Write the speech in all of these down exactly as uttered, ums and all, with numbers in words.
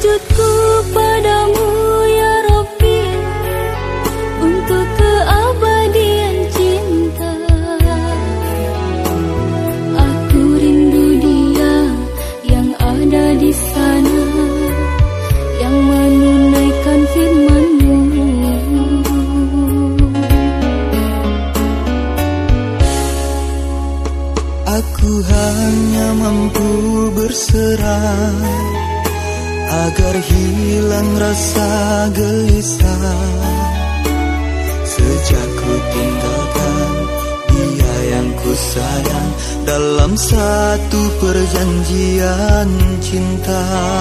Sujudku padamu ya Rabbi, untuk keabadian cinta. Aku rindu Dia yang ada di sana, yang menunaikan firman-Mu. Aku hanya mampu berserah agar hilang rasa gelisah. Sejak ku tinggalkan Dia yang ku sayang, dalam satu perjanjian cinta.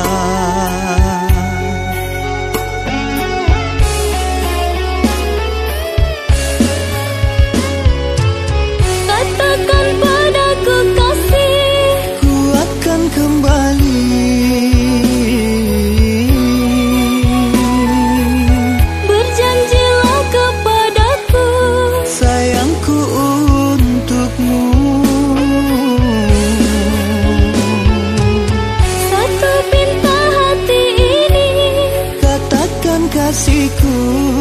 Katakan padaku kasih, ku akan kembali. Berjanjilah kepadaku sayangku untukmu. satu pinta hati ini, Katakan kasihku.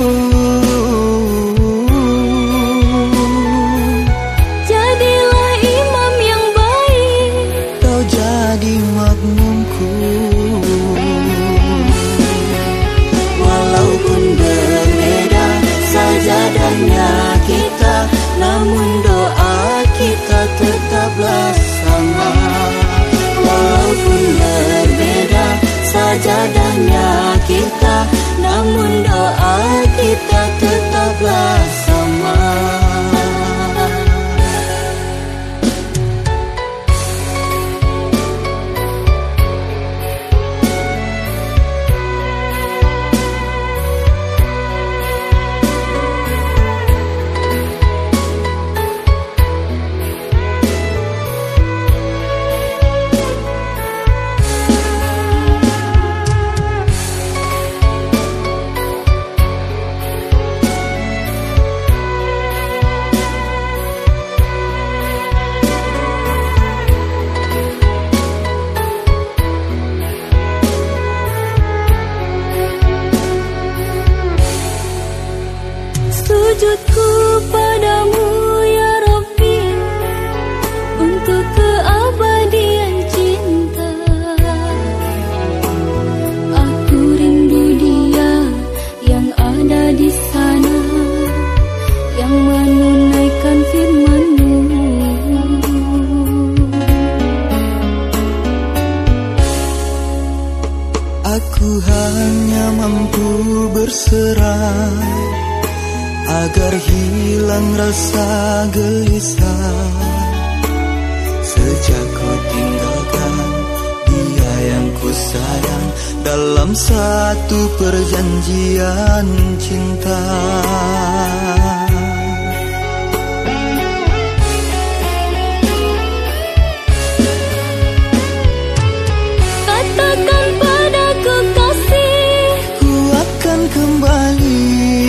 jadilah imam yang baik, Kau jadi makmumku. Walaupun berbeda sajadahnya kita, namun doa kita tetaplah sama. Walaupun berbeda sajadahnya kita, namun doa kita tetaplah sama. Sujudku padamu ya Rabbi, untuk keabadian cinta. Aku rindu Dia yang ada di sana, yang menunaikan firman-Mu. Aku hanya mampu berserah agar hilang rasa gelisah. Sejak ku tinggalkan Dia yang ku sayang, dalam satu perjanjian cinta. Katakan padaku kasih, Ku akan kembali.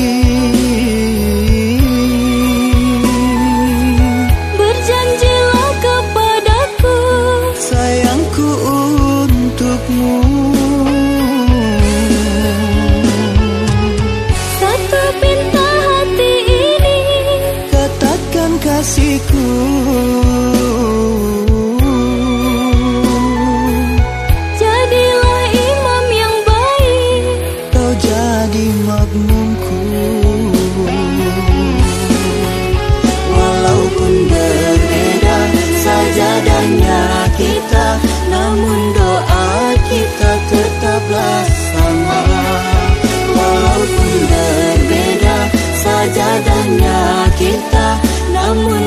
berjanjilah kepadaku Sayangku untukmu. satu pinta hati ini, Katakan kasihku. jadilah imam yang baik, Kau jadi makmumku. Walaupun berbeda sajadahnya kita, namun doa kita tetaplah sama. Walaupun berbeda sajadahnya kita, namun